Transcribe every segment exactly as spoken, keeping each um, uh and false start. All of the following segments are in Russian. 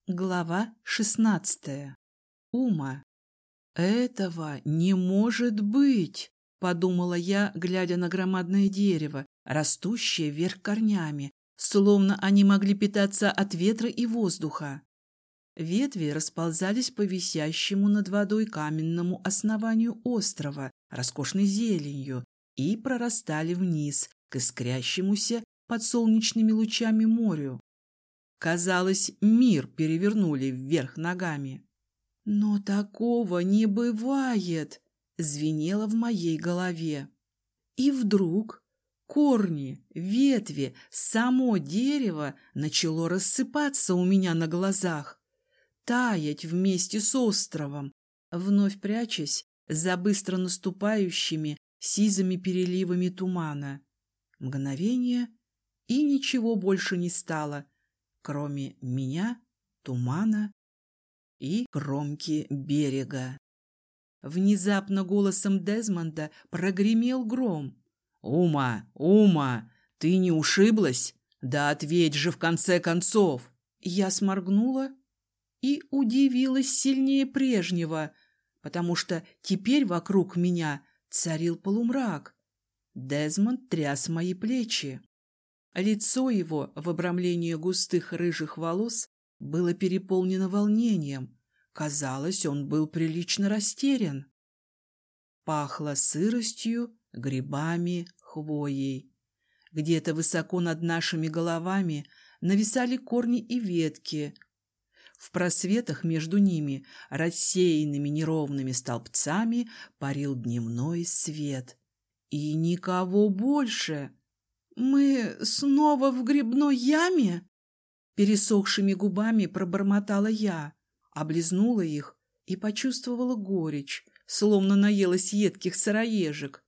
Глава шестнадцатая. Ума. «Этого не может быть!» — подумала я, глядя на громадное дерево, растущее вверх корнями, словно они могли питаться от ветра и воздуха. Ветви расползались по висящему над водой каменному основанию острова роскошной зеленью и прорастали вниз к искрящемуся под солнечными лучами морю. Казалось, мир перевернули вверх ногами. «Но такого не бывает!» — звенело в моей голове. И вдруг корни, ветви, само дерево начало рассыпаться у меня на глазах, таять вместе с островом, вновь прячась за быстро наступающими сизыми переливами тумана. Мгновение, и ничего больше не стало, кроме меня, тумана и кромки берега. Внезапно голосом Дезмонда прогремел гром. «Ума, Ума, ты не ушиблась? Да ответь же в конце концов!» Я сморгнула и удивилась сильнее прежнего, потому что теперь вокруг меня царил полумрак. Дезмонд тряс мои плечи. Лицо его в обрамлении густых рыжих волос было переполнено волнением. Казалось, он был прилично растерян. Пахло сыростью, грибами, хвоей. Где-то высоко над нашими головами нависали корни и ветки. В просветах между ними, рассеянными неровными столбцами, парил дневной свет. И никого больше. «Мы снова в грибной яме?» Пересохшими губами пробормотала я, облизнула их и почувствовала горечь, словно наелась едких сыроежек.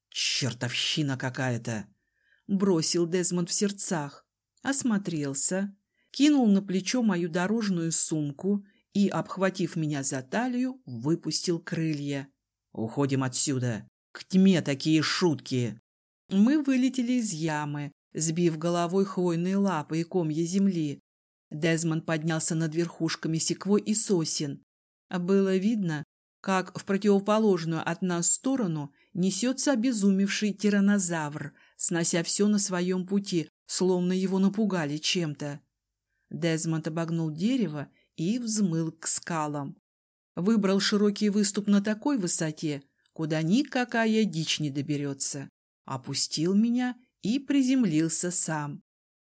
«Чертовщина какая-то!» — бросил Дезмонд в сердцах, осмотрелся, кинул на плечо мою дорожную сумку и, обхватив меня за талию, выпустил крылья. «Уходим отсюда! К тьме такие шутки!» Мы вылетели из ямы, сбив головой хвойные лапы и комья земли. Дезмонд поднялся над верхушками секвой и сосен. Было видно, как в противоположную от нас сторону несется обезумевший тираннозавр, снося все на своем пути, словно его напугали чем-то. Дезмонд обогнул дерево и взмыл к скалам. Выбрал широкий выступ на такой высоте, куда никакая дичь не доберется. Опустил меня и приземлился сам.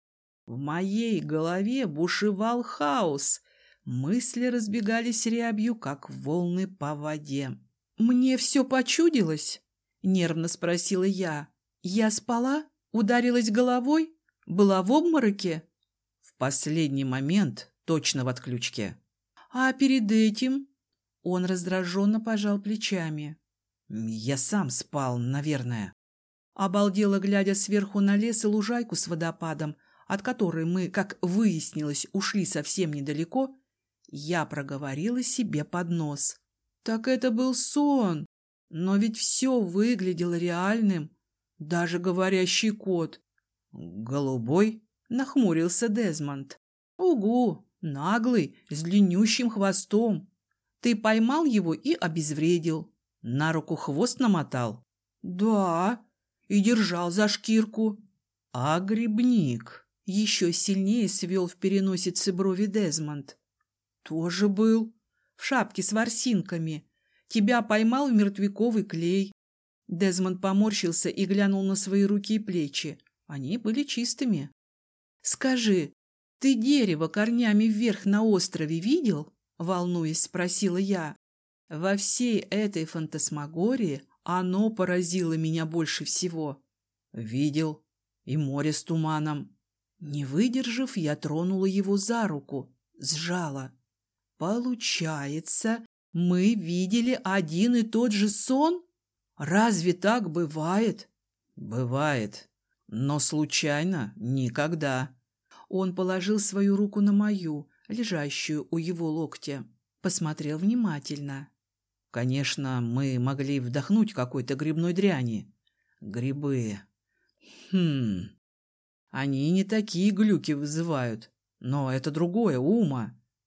В моей голове бушевал хаос. Мысли разбегались рябью, как волны по воде. «Мне все почудилось?» — нервно спросила я. «Я спала? Ударилась головой? Была в обмороке?» «В последний момент точно в отключке». «А перед этим?» Он раздраженно пожал плечами. «Я сам спал, наверное». Обалдела, глядя сверху на лес и лужайку с водопадом, от которой мы, как выяснилось, ушли совсем недалеко, я проговорила себе под нос. Так это был сон, но ведь все выглядело реальным, даже говорящий кот. «Голубой?» — нахмурился Дезмонд. «Угу, наглый, с длиннющим хвостом. Ты поймал его и обезвредил. На руку хвост намотал?» «Да». И держал за шкирку. А грибник еще сильнее свел в переносице брови Дезмонд. Тоже был. В шапке с ворсинками. Тебя поймал в мертвяковый клей. Дезмонд поморщился и глянул на свои руки и плечи. Они были чистыми. «Скажи, ты дерево корнями вверх на острове видел?» Волнуясь, спросила я. Во всей этой фантасмагории оно поразило меня больше всего. Видел. И море с туманом. Не выдержав, я тронула его за руку, сжала. Получается, мы видели один и тот же сон? Разве так бывает? Бывает. Но случайно никогда. Он положил свою руку на мою, лежащую у его локтя. Посмотрел внимательно. Конечно, мы могли вдохнуть какой-то грибной дряни. Грибы. Хм. Они не такие глюки вызывают. Но это другое, Ума.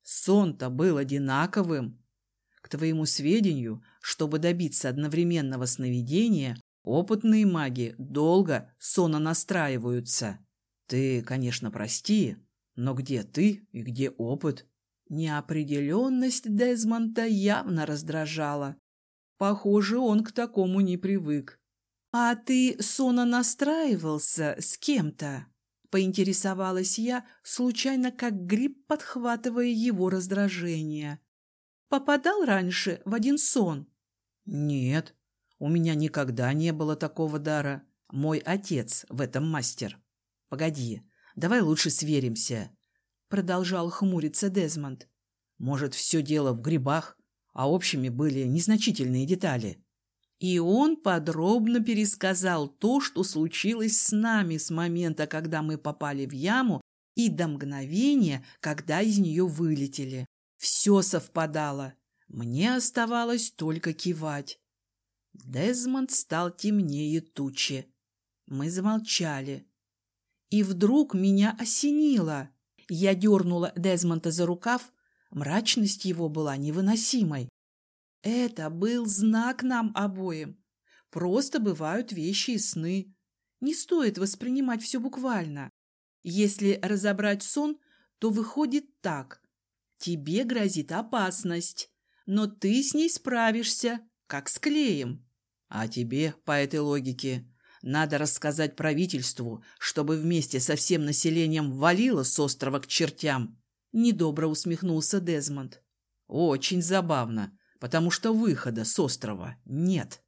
Сон-то был одинаковым. К твоему сведению, чтобы добиться одновременного сновидения, опытные маги долго сононастраиваются. Ты, конечно, прости, но где ты и где опыт? Неопределенность Дезмонда явно раздражала. Похоже, он к такому не привык. «А ты сононастраивался с кем-то?» — поинтересовалась я, случайно как гриб подхватывая его раздражение. «Попадал раньше в один сон?» «Нет, у меня никогда не было такого дара. Мой отец в этом мастер. Погоди, давай лучше сверимся», — продолжал хмуриться Дезмонд. «Может, все дело в грибах, а общими были незначительные детали». И он подробно пересказал то, что случилось с нами с момента, когда мы попали в яму, и до мгновения, когда из нее вылетели. Все совпадало. Мне оставалось только кивать. Дезмонд стал темнее тучи. Мы замолчали. И вдруг меня осенило. Я дернула Дезмонда за рукав. Мрачность его была невыносимой. Это был знак нам обоим. Просто бывают вещи и сны. Не стоит воспринимать все буквально. Если разобрать сон, то выходит так. Тебе грозит опасность, но ты с ней справишься, как с клеем. А тебе, по этой логике, надо рассказать правительству, чтобы вместе со всем населением валило с острова к чертям. Недобро усмехнулся Дезмонд. Очень забавно, потому что выхода с острова нет.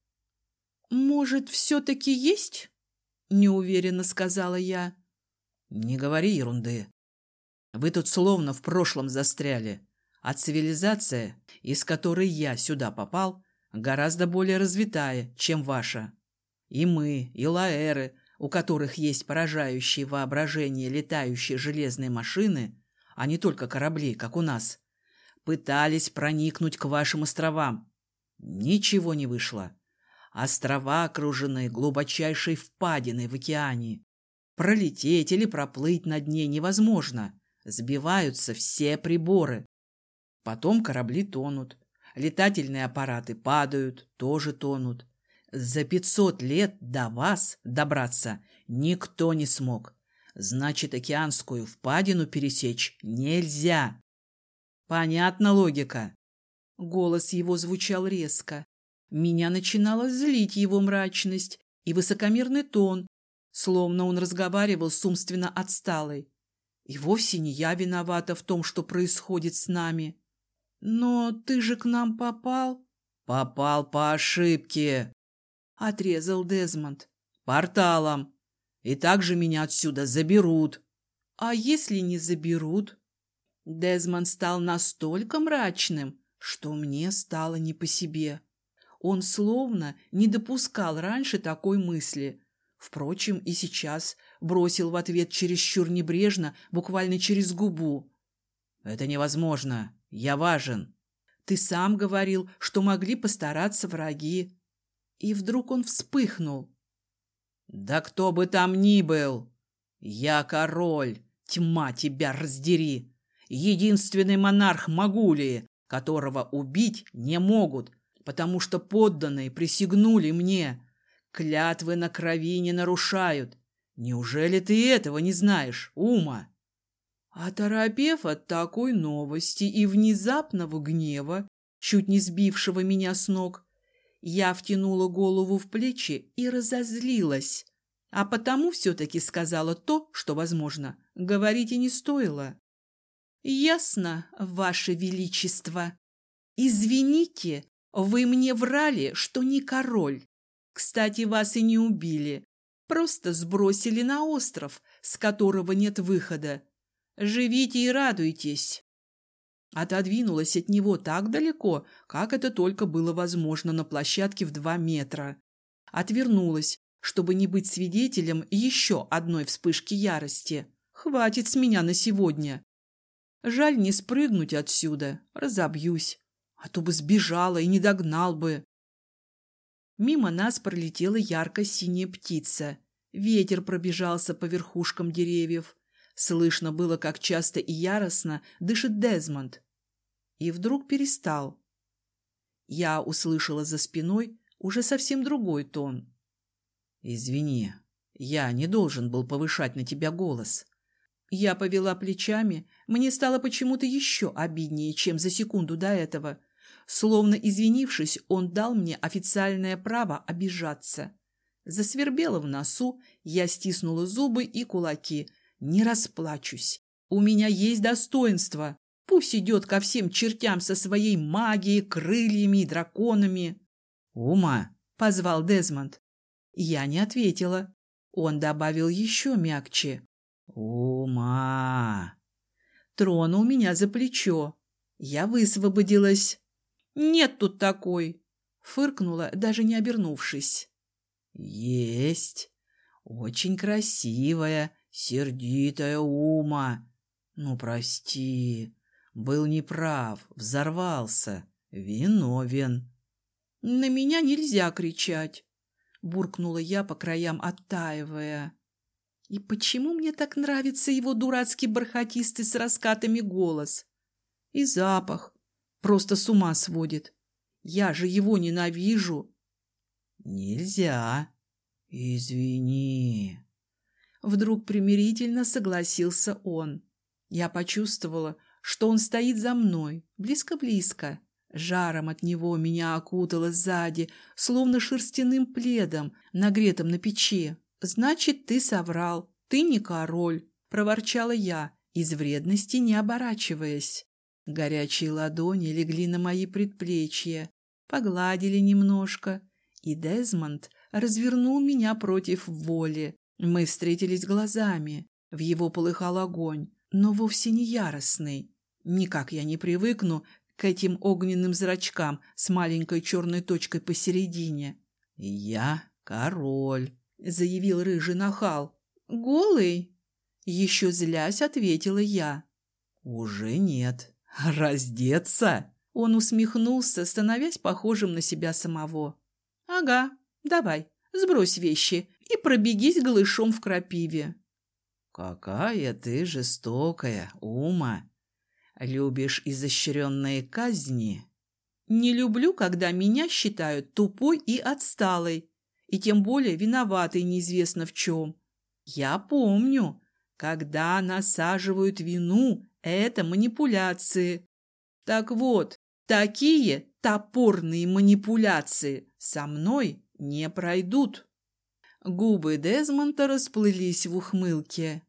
«Может, все-таки есть?» – неуверенно сказала я. «Не говори ерунды. Вы тут словно в прошлом застряли, а цивилизация, из которой я сюда попал, гораздо более развитая, чем ваша. И мы, и лаэры, у которых есть поражающие воображение летающие железные машины, а не только корабли, как у нас, пытались проникнуть к вашим островам. Ничего не вышло. Острова окружены глубочайшей впадиной в океане. Пролететь или проплыть над ней невозможно. Сбиваются все приборы. Потом корабли тонут. Летательные аппараты падают, тоже тонут. За пятьсот лет до вас добраться никто не смог. Значит, океанскую впадину пересечь нельзя. Понятна логика? Голос его звучал резко. Меня начинала злить его мрачность и высокомерный тон, словно он разговаривал с умственно отсталой. И вовсе не я виновата в том, что происходит с нами. Но ты же к нам попал? Попал по ошибке, отрезал Дезмонд. Порталом. И также меня отсюда заберут. А если не заберут? Дезмонд стал настолько мрачным, что мне стало не по себе. Он словно не допускал раньше такой мысли. Впрочем, и сейчас бросил в ответ чересчур небрежно, буквально через губу. «Это невозможно. Я важен». «Ты сам говорил, что могли постараться враги». И вдруг он вспыхнул. «Да кто бы там ни был! Я король, тьма тебя раздери! Единственный монарх Магулии, которого убить не могут, потому что подданные присягнули мне. Клятвы на крови не нарушают. Неужели ты этого не знаешь, Ума?» Оторопев от такой новости и внезапного гнева, чуть не сбившего меня с ног, я втянула голову в плечи и разозлилась, а потому все-таки сказала то, что, возможно, говорить и не стоило. «Ясно, Ваше Величество. Извините, вы мне врали, что не король. Кстати, вас и не убили, просто сбросили на остров, с которого нет выхода. Живите и радуйтесь». Отодвинулась от него так далеко, как это только было возможно на площадке в два метра. Отвернулась, чтобы не быть свидетелем еще одной вспышки ярости. Хватит с меня на сегодня. Жаль не спрыгнуть отсюда, разобьюсь, а то бы сбежала и не догнал бы. Мимо нас пролетела ярко-синяя птица. Ветер пробежался по верхушкам деревьев. Слышно было, как часто и яростно дышит Дезмонд. и вдруг перестал. Я услышала за спиной уже совсем другой тон. «Извини, я не должен был повышать на тебя голос». Я повела плечами, мне стало почему-то еще обиднее, чем за секунду до этого. Словно извинившись, он дал мне официальное право обижаться. Засвербело в носу, я стиснула зубы и кулаки. Не расплачусь. У меня есть достоинство. Пусть идет ко всем чертям со своей магией, крыльями и драконами. «Ума!» — позвал Дезмонд. Я не ответила. Он добавил еще мягче. «Ума!» Тронул меня за плечо. Я высвободилась. «Нет тут такой!» Фыркнула, даже не обернувшись. «Есть! Очень красивая, сердитая Ума. Ну, прости, был неправ, взорвался, виновен». «На меня нельзя кричать!» Буркнула я по краям, оттаивая. И почему мне так нравится его дурацкий бархатистый с раскатами голос? И запах. Просто с ума сводит. Я же его ненавижу. Нельзя. Извини. Вдруг примирительно согласился он. Я почувствовала, что он стоит за мной, близко-близко. Жаром от него меня окутало сзади, словно шерстяным пледом, нагретым на печи. «Значит, ты соврал, ты не король», — проворчала я, из вредности не оборачиваясь. Горячие ладони легли на мои предплечья, погладили немножко, и Дезмонд развернул меня против воли. Мы встретились глазами, в его полыхал огонь, но вовсе не яростный. Никак я не привыкну к этим огненным зрачкам с маленькой черной точкой посередине. «Я король», — заявил рыжий нахал. «Голый?» — еще злясь ответила я. «Уже нет. Раздеться?» Он усмехнулся, становясь похожим на себя самого. «Ага, давай, сбрось вещи и пробегись голышом в крапиве». «Какая ты жестокая, Ума! Любишь изощренные казни?» «Не люблю, когда меня считают тупой и отсталой, и тем более виноватой неизвестно в чем. Я помню, когда насаживают вину, это манипуляции. Так вот, такие топорные манипуляции со мной не пройдут». Губы Дезмонда расплылись в ухмылке.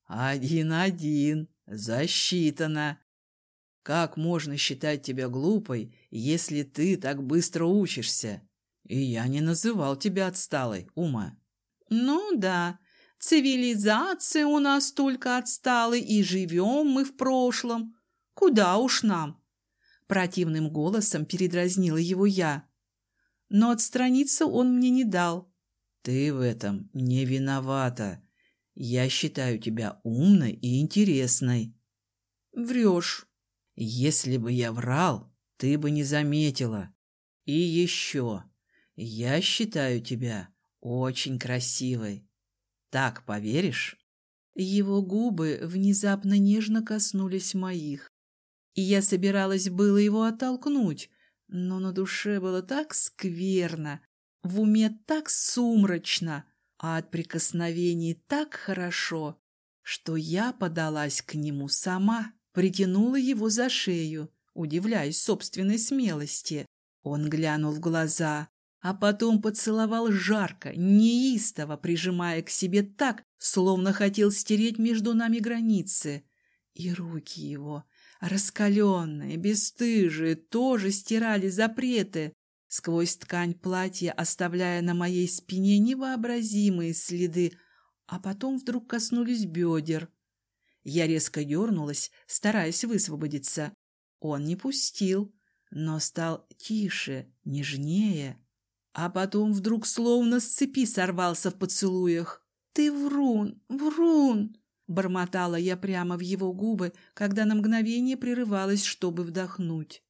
«Один-один, засчитано. Как можно считать тебя глупой, если ты так быстро учишься? И я не называл тебя отсталой, Ума». «Ну да, цивилизация у нас только отсталой, и живем мы в прошлом. Куда уж нам?» Противным голосом передразнила его я. Но отстраниться он мне не дал. «Ты в этом не виновата. Я считаю тебя умной и интересной». «Врешь». «Если бы я врал, ты бы не заметила. И еще, я считаю тебя очень красивой. Так поверишь?» Его губы внезапно нежно коснулись моих, и я собиралась было его оттолкнуть, но на душе было так скверно, в уме так сумрачно, а от прикосновений так хорошо, что я подалась к нему сама, притянула его за шею, удивляясь собственной смелости. Он глянул в глаза, а потом поцеловал жарко, неистово, прижимая к себе так, словно хотел стереть между нами границы. И руки его, раскаленные, бесстыжие, тоже стирали запреты, сквозь ткань платья оставляя на моей спине невообразимые следы, а потом вдруг коснулись бедер. Я резко дернулась, стараясь высвободиться. Он не пустил, но стал тише, нежнее, а потом вдруг словно с цепи сорвался в поцелуях. «Ты врун, врун!» — бормотала я прямо в его губы, когда на мгновение прерывалась, чтобы вдохнуть.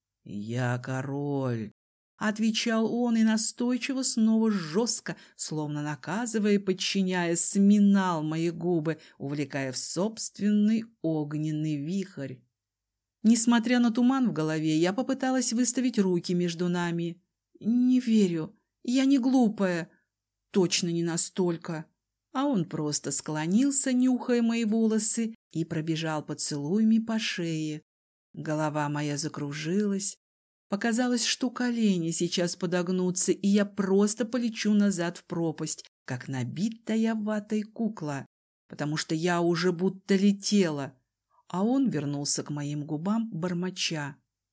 «Я король!» — отвечал он и настойчиво снова жестко, словно наказывая и подчиняя, сминал мои губы, увлекая в собственный огненный вихрь. Несмотря на туман в голове, я попыталась выставить руки между нами. «Не верю. Я не глупая. Точно не настолько». А он просто склонился, нюхая мои волосы, и пробежал поцелуями по шее. Голова моя закружилась. Показалось, что колени сейчас подогнутся, и я просто полечу назад в пропасть, как набитая ватой кукла, потому что я уже будто летела. А он вернулся к моим губам, бормоча: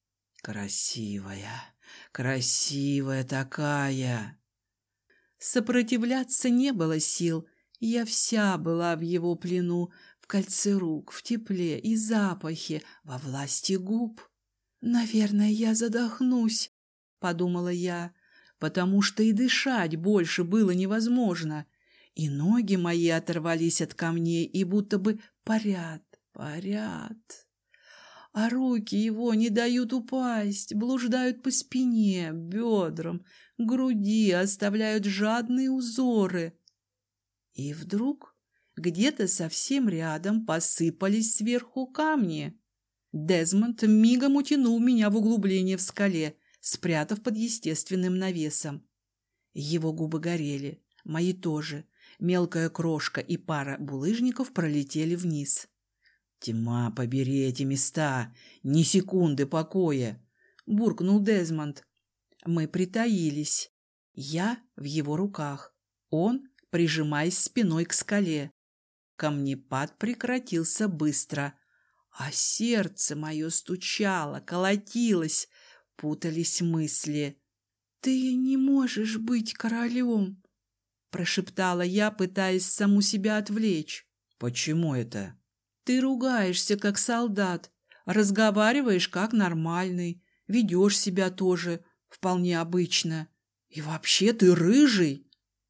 «Красивая, красивая такая!» Сопротивляться не было сил. Я вся была в его плену, в кольце рук, в тепле и запахе, во власти губ. «Наверное, я задохнусь», — подумала я, потому что и дышать больше было невозможно. И ноги мои оторвались от камней и будто бы парят, парят. А руки его не дают упасть, блуждают по спине, бедрам, груди, оставляют жадные узоры. И вдруг где-то совсем рядом посыпались сверху камни. Дезмонд мигом утянул меня в углубление в скале, спрятав под естественным навесом. Его губы горели, мои тоже. Мелкая крошка и пара булыжников пролетели вниз. «Тьма, побери эти места! Ни секунды покоя!» — буркнул Дезмонд. Мы притаились. Я в его руках, он, прижимаясь спиной к скале. Камнепад прекратился быстро, а сердце мое стучало, колотилось, путались мысли. «Ты не можешь быть королем!» — прошептала я, пытаясь саму себя отвлечь. «Почему это?» «Ты ругаешься, как солдат, разговариваешь, как нормальный, ведешь себя тоже вполне обычно. И вообще ты рыжий!»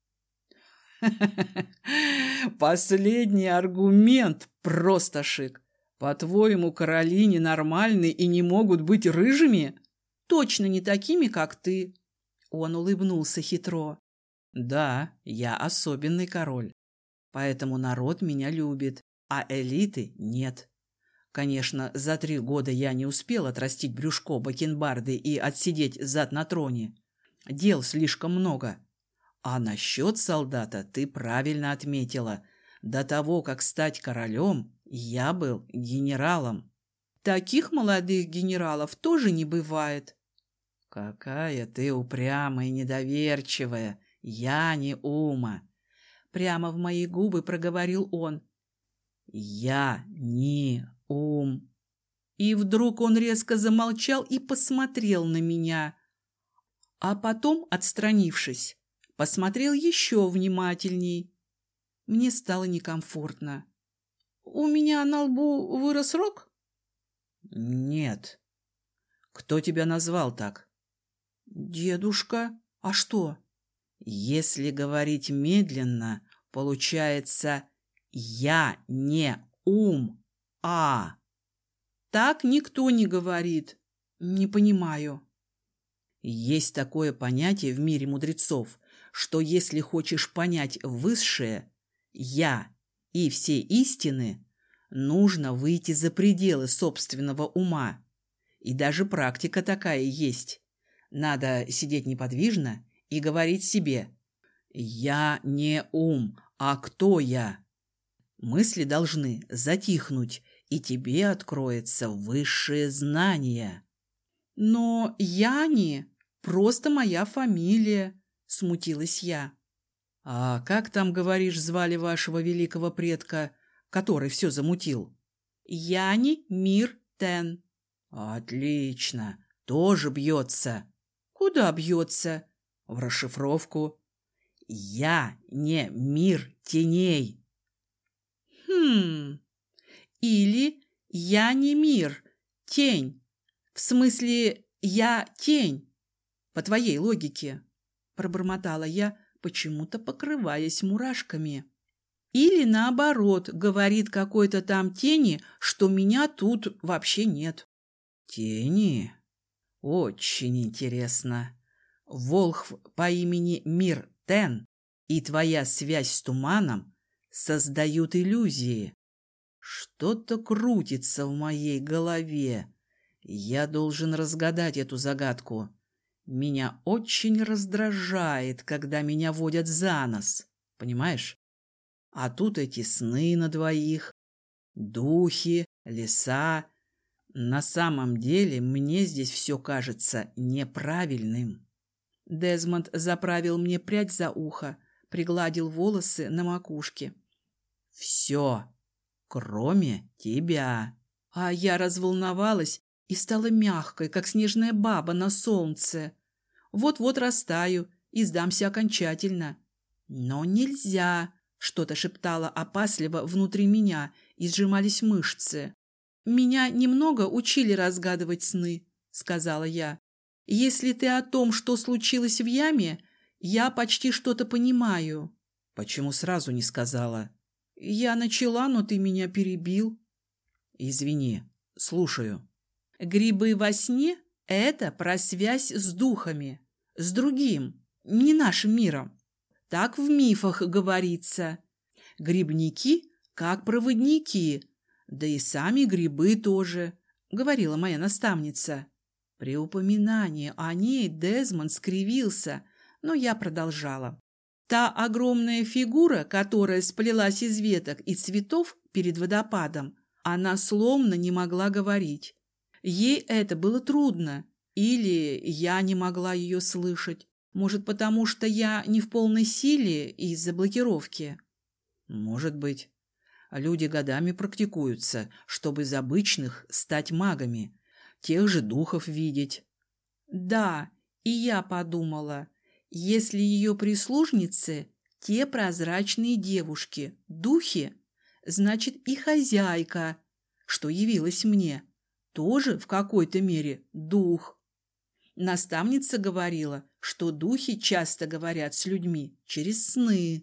«Последний аргумент просто шик. По-твоему, короли ненормальны и не могут быть рыжими?» «Точно не такими, как ты!» Он улыбнулся хитро. «Да, я особенный король, поэтому народ меня любит, а элиты нет. Конечно, за три года я не успел отрастить брюшко бакенбарды и отсидеть зад на троне. Дел слишком много. А насчет солдата ты правильно отметила. До того, как стать королем, я был генералом». «Таких молодых генералов тоже не бывает». «Какая ты упрямая и недоверчивая! Я не Ума!» Прямо в мои губы проговорил он. «Я не Ум». И вдруг он резко замолчал и посмотрел на меня. А потом, отстранившись, посмотрел еще внимательней. Мне стало некомфортно. «У меня на лбу вырос рог?» «Нет». «Кто тебя назвал так?» «Дедушка. А что?» «Если говорить медленно, получается «я не ум, а». «Так никто не говорит. Не понимаю». Есть такое понятие в мире мудрецов, что если хочешь понять высшее «я» и все истины, нужно выйти за пределы собственного ума. И даже практика такая есть. Надо сидеть неподвижно и говорить себе «Я не ум, а кто я?». Мысли должны затихнуть, и тебе откроется высшее знание. «Но я не, просто моя фамилия», — смутилась я. «А как там, говоришь, звали вашего великого предка, который все замутил?» «Яни Мир Тен». «Отлично, тоже бьется». «Куда бьется?» «В расшифровку». «Я не мир теней». «Хм... Или я не мир, тень. В смысле, я тень, по твоей логике», — пробормотала я, почему-то покрываясь мурашками. «Или наоборот, говорит какой-то там тени, что меня тут вообще нет». «Тени? Очень интересно. Волхв по имени Мир Тен и твоя связь с туманом создают иллюзии. Что-то крутится в моей голове. Я должен разгадать эту загадку. Меня очень раздражает, когда меня водят за нос, понимаешь? А тут эти сны на двоих, духи, леса. На самом деле мне здесь все кажется неправильным. Дезмонд заправил мне прядь за ухо, пригладил волосы на макушке. Все, кроме тебя. А я разволновалась и стала мягкой, как снежная баба на солнце. Вот-вот растаю и сдамся окончательно. Но нельзя, что-то шептало опасливо внутри меня, и сжимались мышцы. «Меня немного учили разгадывать сны», — сказала я. «Если ты о том, что случилось в яме, я почти что-то понимаю». «Почему сразу не сказала?» «Я начала, но ты меня перебил». «Извини, слушаю». «Грибы во сне — это про связь с духами, с другим, не нашим миром. Так в мифах говорится. Грибники как проводники, да и сами грибы тоже», — говорила моя наставница. При упоминании о ней Дезмонд скривился, но я продолжала. Та огромная фигура, которая сплелась из веток и цветов перед водопадом, она словно не могла говорить. Ей это было трудно, или я не могла ее слышать. Может, потому что я не в полной силе из-за блокировки? Может быть. Люди годами практикуются, чтобы из обычных стать магами, тех же духов видеть. Да, и я подумала, если ее прислужницы – те прозрачные девушки, духи, значит и хозяйка, что явилась мне, тоже в какой-то мере дух. Наставница говорила, что духи часто говорят с людьми через сны.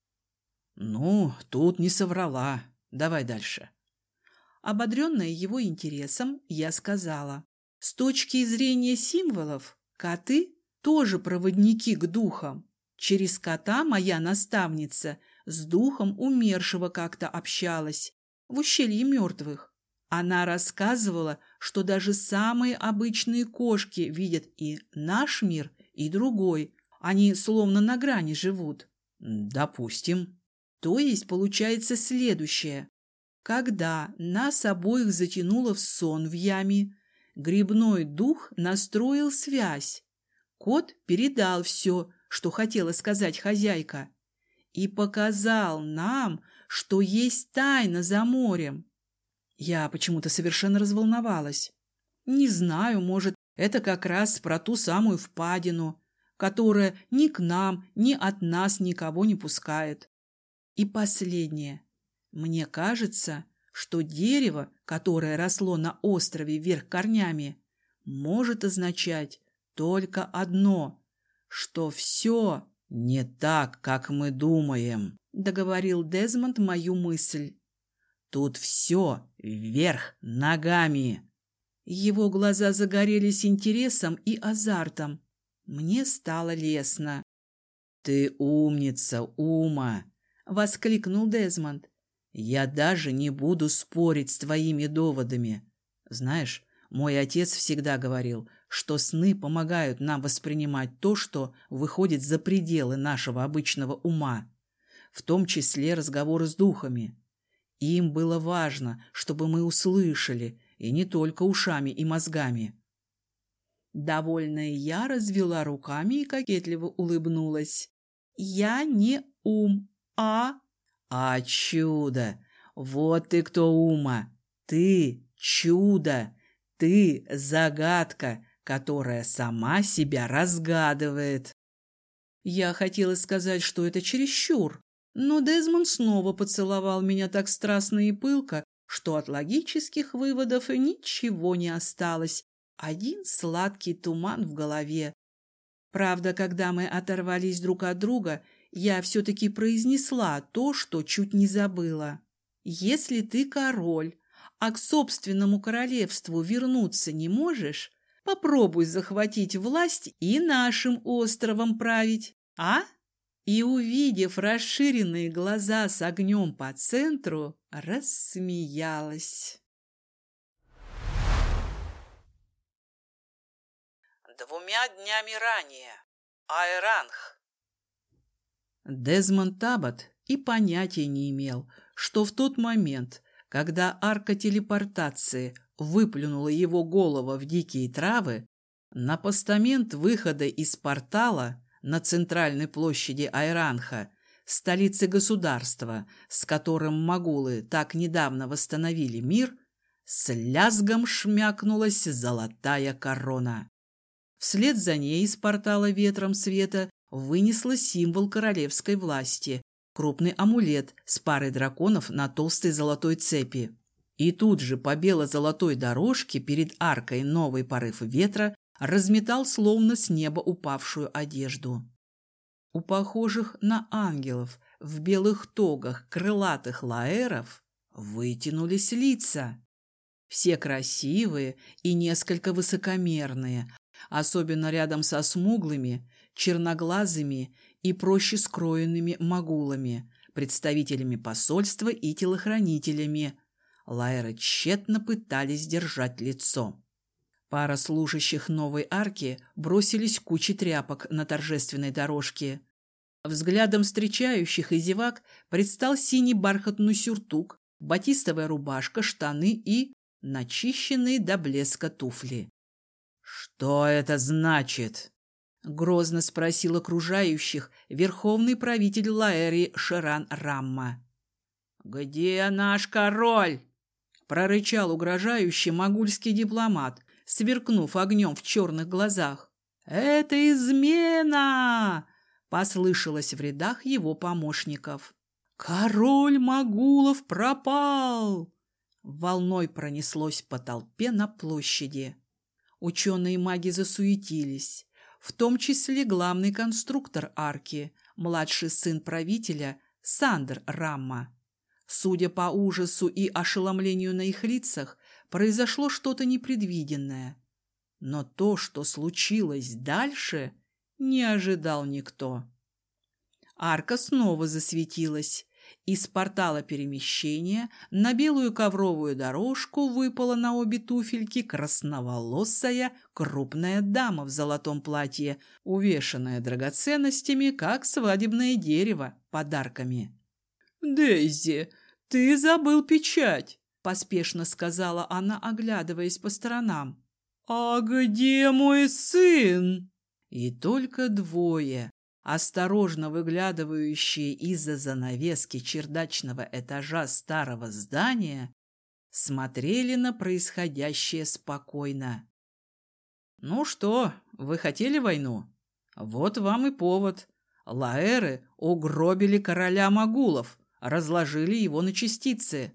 Ну, тут не соврала. Давай дальше. Ободренная его интересом, я сказала. С точки зрения символов, коты тоже проводники к духам. Через кота моя наставница с духом умершего как-то общалась в ущелье мертвых. Она рассказывала, что даже самые обычные кошки видят и наш мир, и другой. Они словно на грани живут. Допустим. То есть получается следующее. Когда нас обоих затянуло в сон в яме, грибной дух настроил связь. Кот передал все, что хотела сказать хозяйка, и показал нам, что есть тайна за морем. Я почему-то совершенно разволновалась. Не знаю, может, это как раз про ту самую впадину, которая ни к нам, ни от нас никого не пускает. И последнее. Мне кажется, что дерево, которое росло на острове вверх корнями, может означать только одно, что все не так, как мы думаем, договорил Дезмонд мою мысль. Тут все вверх ногами. Его глаза загорелись интересом и азартом. Мне стало лестно. Ты умница, Ума! — воскликнул Дезмонд. «Я даже не буду спорить с твоими доводами. Знаешь, мой отец всегда говорил, что сны помогают нам воспринимать то, что выходит за пределы нашего обычного ума, в том числе разговоры с духами. Им было важно, чтобы мы услышали, и не только ушами и мозгами». Довольная я развела руками и кокетливо улыбнулась. «Я не ум. А? А чудо! Вот ты кто, Ума! Ты чудо! Ты загадка, которая сама себя разгадывает!» Я хотела сказать, что это чересчур, но Дезмонд снова поцеловал меня так страстно и пылко, что от логических выводов ничего не осталось. Один сладкий туман в голове. Правда, когда мы оторвались друг от друга, я все-таки произнесла то, что чуть не забыла. Если ты король, а к собственному королевству вернуться не можешь, попробуй захватить власть и нашим островом править, а? И, увидев расширенные глаза с огнем по центру, рассмеялась. двумя днями ранее. Айранх. Дезмонд Таббот и понятия не имел, что в тот момент, когда арка телепортации выплюнула его голову в дикие травы, на постамент выхода из портала на центральной площади Айранха, столицы государства, с которым могулы так недавно восстановили мир, с лязгом шмякнулась золотая корона. Вслед за ней из портала ветром света вынесла символ королевской власти – крупный амулет с парой драконов на толстой золотой цепи. И тут же по бело-золотой дорожке перед аркой новый порыв ветра разметал словно с неба упавшую одежду. У похожих на ангелов в белых тогах крылатых лаэров вытянулись лица. Все красивые и несколько высокомерные, особенно рядом со смуглыми, черноглазыми и проще скроенными могулами, представителями посольства и телохранителями. Лаэры тщетно пытались держать лицо. Пара служащих новой арки бросились к куче тряпок на торжественной дорожке. Взглядом встречающих и зевак предстал синий бархатный сюртук, батистовая рубашка, штаны и начищенные до блеска туфли. «Что это значит?» — грозно спросил окружающих верховный правитель Лаэри Шеран Рамма. «Где наш король?» — прорычал угрожающий могульский дипломат, сверкнув огнем в черных глазах. «Это измена!» — послышалось в рядах его помощников. «Король могулов пропал!» Волной пронеслось по толпе на площади. Ученые маги засуетились, в том числе главный конструктор арки, младший сын правителя Сандер Рамма. Судя по ужасу и ошеломлению на их лицах, произошло что-то непредвиденное. Но то, что случилось дальше, не ожидал никто. Арка снова засветилась. Из портала перемещения на белую ковровую дорожку выпала на обе туфельки красноволосая крупная дама в золотом платье, увешанная драгоценностями, как свадебное дерево, подарками. «Дейзи, ты забыл печать!» — поспешно сказала она, оглядываясь по сторонам. «А где мой сын?» И только двое, осторожно выглядывающие из-за занавески чердачного этажа старого здания, смотрели на происходящее спокойно. «Ну что, вы хотели войну? Вот вам и повод. Лаэры угробили короля могулов, разложили его на частицы».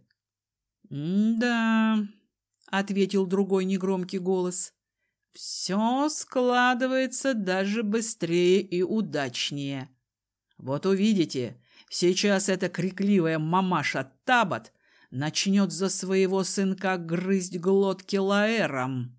«Да», — ответил другой негромкий голос, — «все складывается даже быстрее и удачнее. Вот увидите, сейчас эта крикливая мамаша Таббот начнет за своего сынка грызть глотки лаэрам».